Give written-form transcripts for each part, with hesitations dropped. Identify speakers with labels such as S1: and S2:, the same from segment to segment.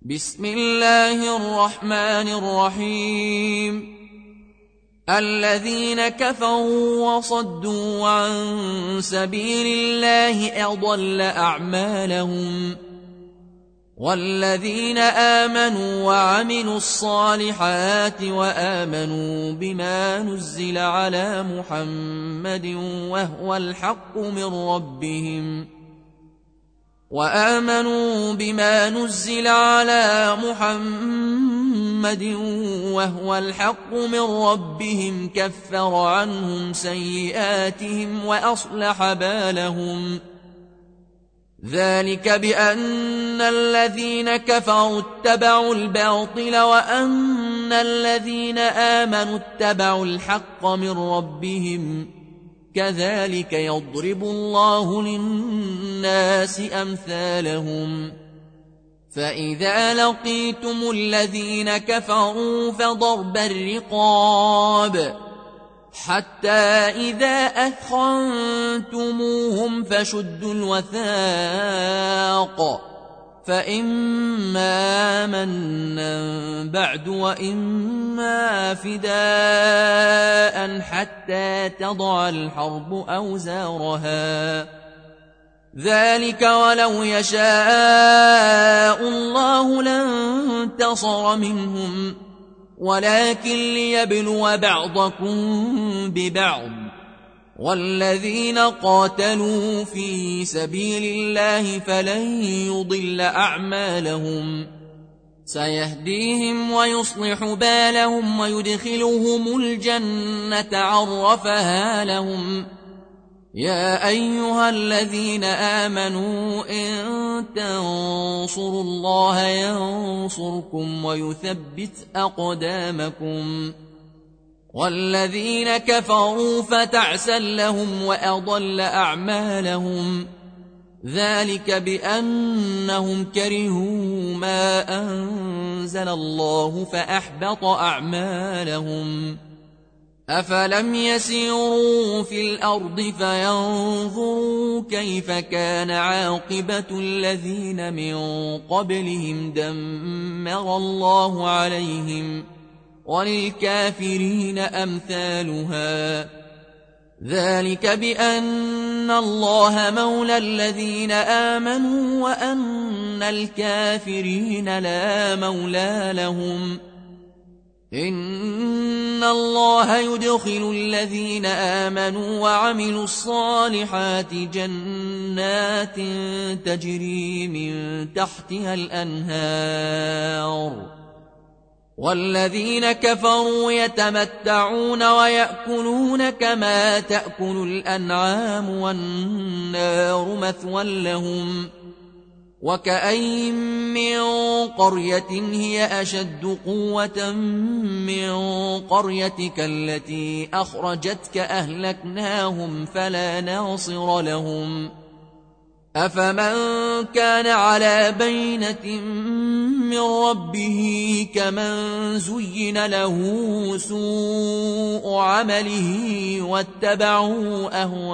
S1: بسم الله الرحمن الرحيم. الذين كفروا وصدوا عن سبيل الله أضل أعمالهم، والذين آمنوا وعملوا الصالحات وآمنوا بما نزل على محمد وهو الحق من ربهم كفر عنهم سيئاتهم وأصلح بالهم. ذلك بأن الذين كفروا اتبعوا الباطل وأن الذين آمنوا اتبعوا الحق من ربهم، كذلك يضرب الله للناس أمثالهم. فإذا لقيتم الذين كفروا فضرب الرقاب حتى إذا أثخنتموهم فشدوا الوثاق، فإما منا بعد وإما فداء حتى تضع الحرب أوزارها. ذلك ولو يشاء الله لانتصر منهم، ولكن ليبلو بعضكم ببعض. والذين قاتلوا في سبيل الله فلن يضل أعمالهم، سيهديهم ويصلح بالهم ويدخلهم الجنة عرفها لهم. يا أيها الذين آمنوا إن تنصروا الله ينصركم ويثبت أقدامكم. والذين كفروا فتعسا لهم وأضل أعمالهم، ذلك بأنهم كرهوا ما أنزل الله فأحبط أعمالهم. أفلم يسيروا في الأرض فينظروا كيف كان عاقبة الذين من قبلهم دمر الله عليهم، وللكافرين أمثالها. ذلك بأن الله مولى الذين آمنوا وأن الكافرين لا مولى لهم. إن الله يدخل الذين آمنوا وعملوا الصالحات جنات تجري من تحتها الأنهار، والذين كفروا يتمتعون ويأكلون كما تأكل الأنعام والنار مثوى لهم. وكأين من قرية هي أشد قوة من قريتك التي أخرجتك أهلكناهم فلا ناصر لهم. أفمن كان على بينة من ربه كمن زين له سوء عمله واتبعوا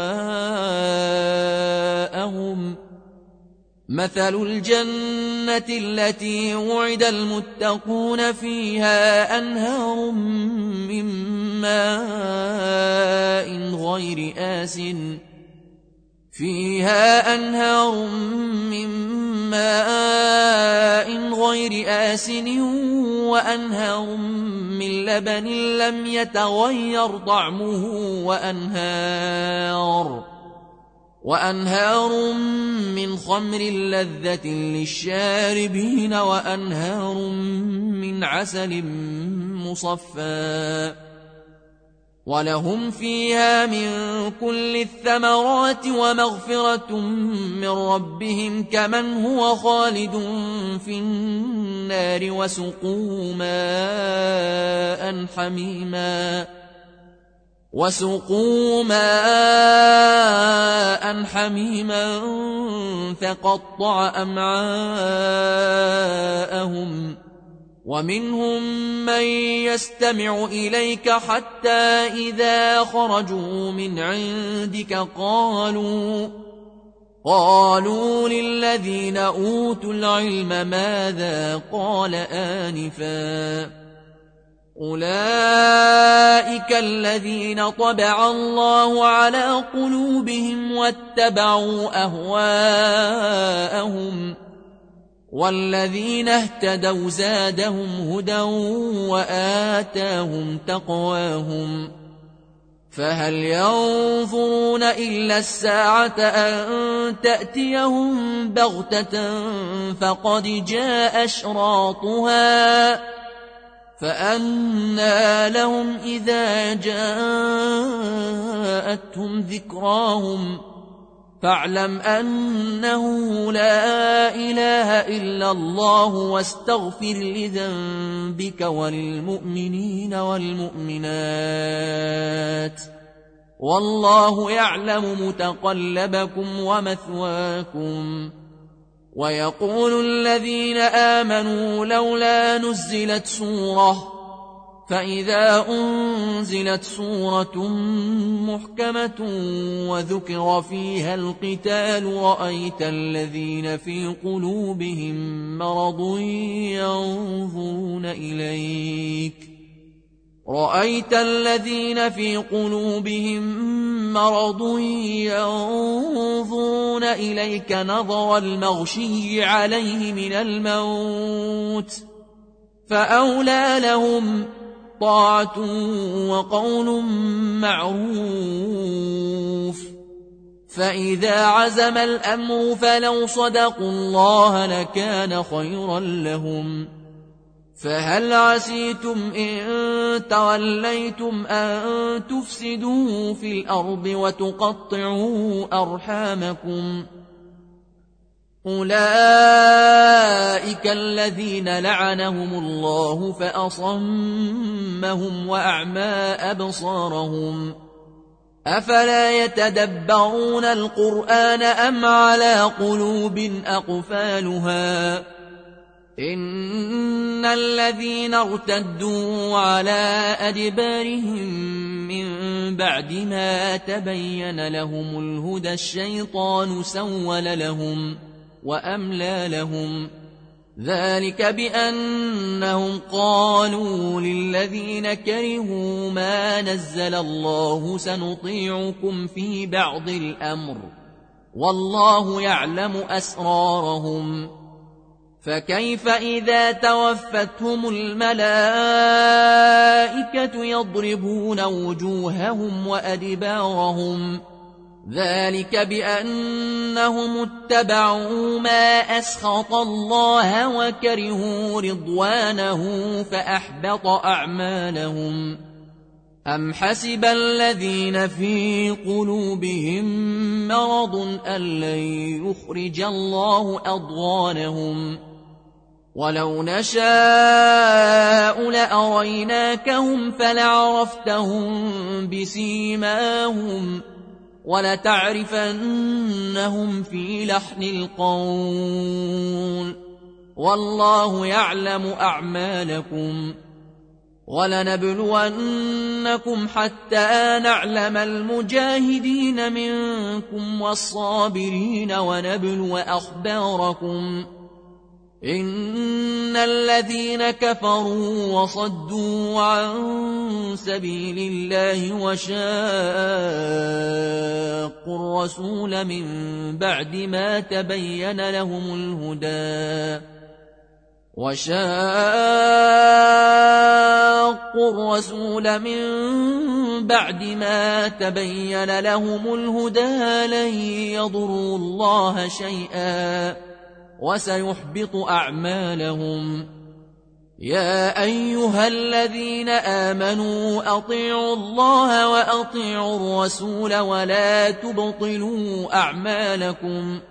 S1: أهواءهم. مثل الجنة التي وعد المتقون فيها أنهار من ماء غير آسن وأنهار من لبن لم يتغير طعمه وأنهار من خمر لذة للشاربين وأنهار من عسل مصفى، ولهم فيها من كل الثمرات ومغفرة من ربهم كمن هو خالد في النار وسقوا ماء حميما فقطع أمعاءهم. ومنهم من يستمع إليك حتى إذا خرجوا من عندك قالوا للذين أوتوا العلم ماذا قال آنفا أولئك الذين طبع الله على قلوبهم واتبعوا أهواءهم والذين اهتدوا زادهم هدى وآتاهم تقواهم فهل ينظرون إلا الساعة أن تأتيهم بغتة فقد جاء أشراطها فأنى لهم إذا جاءتهم ذكراهم فاعلم أنه لا إله إلا الله واستغفر لذنبك وللمؤمنين والمؤمنات والله يعلم متقلبكم ومثواكم ويقول الذين آمنوا لولا نزلت سورة فإذا أنزلت سورة محكمة وذكر فيها القتال رأيت الذين في قلوبهم مرض ينظرون إليك نظر المغشي عليه من الموت فأولى لهم طاعة وقول معروف فإذا عزم الأمر فلو صدقوا الله لكان خيرا لهم فهل عسيتم إن توليتم أن تفسدوا في الأرض وتقطعوا أرحامكم أولئك الذين لعنهم الله فأصمهم وأعمى أبصارهم أفلا يتدبرون القرآن أم على قلوب أقفالها إن الذين ارتدوا على أدبارهم من بعد ما تبين لهم الهدى الشيطان سول لهم وأملى لهم ذلك بأنهم قالوا للذين كرهوا ما نزل الله سنطيعكم في بعض الأمر والله يعلم أسرارهم فكيف إذا توفتهم الملائكة يضربون وجوههم وأدبارهم ذلك بأنهم اتبعوا ما أسخط الله وكرهوا رضوانه فأحبط أعمالهم أم حسب الذين في قلوبهم مرض أن لن يخرج الله أضغانهم ولو نشاء لأريناكهم فلعرفتهم بسيماهم ولتعرفنهم في لحن القول والله يعلم أعمالكم ولنبلونكم حتى نعلم المجاهدين منكم والصابرين ونبلو أخباركم إن الذين كفروا وصدوا عن سبيل الله وشاقوا الرسول من بعد ما تبين لهم الهدى لن يضروا الله شيئا وسيحبط أعمالهم يا أيها الذين آمنوا أطيعوا الله وأطيعوا الرسول ولا تبطلوا أعمالكم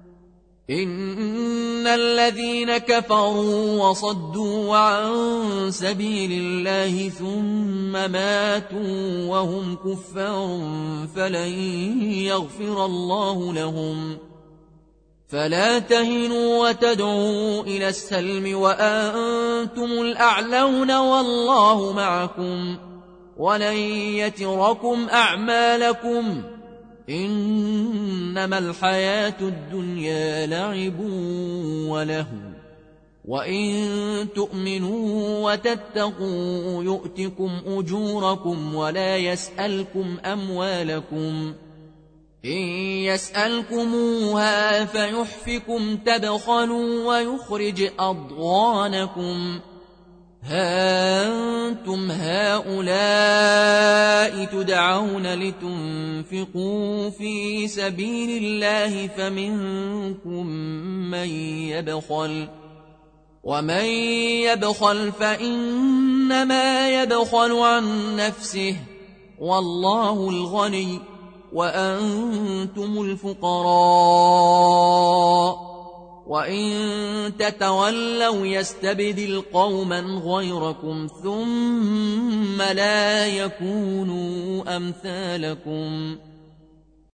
S1: إن الذين كفروا وصدوا عن سبيل الله ثم ماتوا وهم كفار فلن يغفر الله لهم فلا تهنوا وتدعوا إلى السلم وأنتم الأعلون والله معكم ولن يتركم أعمالكم إنما الحياة الدنيا لعب ولهو وإن تؤمنوا وتتقوا يؤتكم أجوركم ولا يسألكم أموالكم إن يسألكموها فيحفكم تبخلوا ويخرج أضغانكم ها أنتم هؤلاء تدعون لتنفقوا في سبيل الله فمنكم من يبخل ومن يبخل فإنما يبخل عن نفسه والله الغني وأنتم الفقراء وإن تتولوا يستبدل قوما غيركم ثم لا يكونوا أمثالكم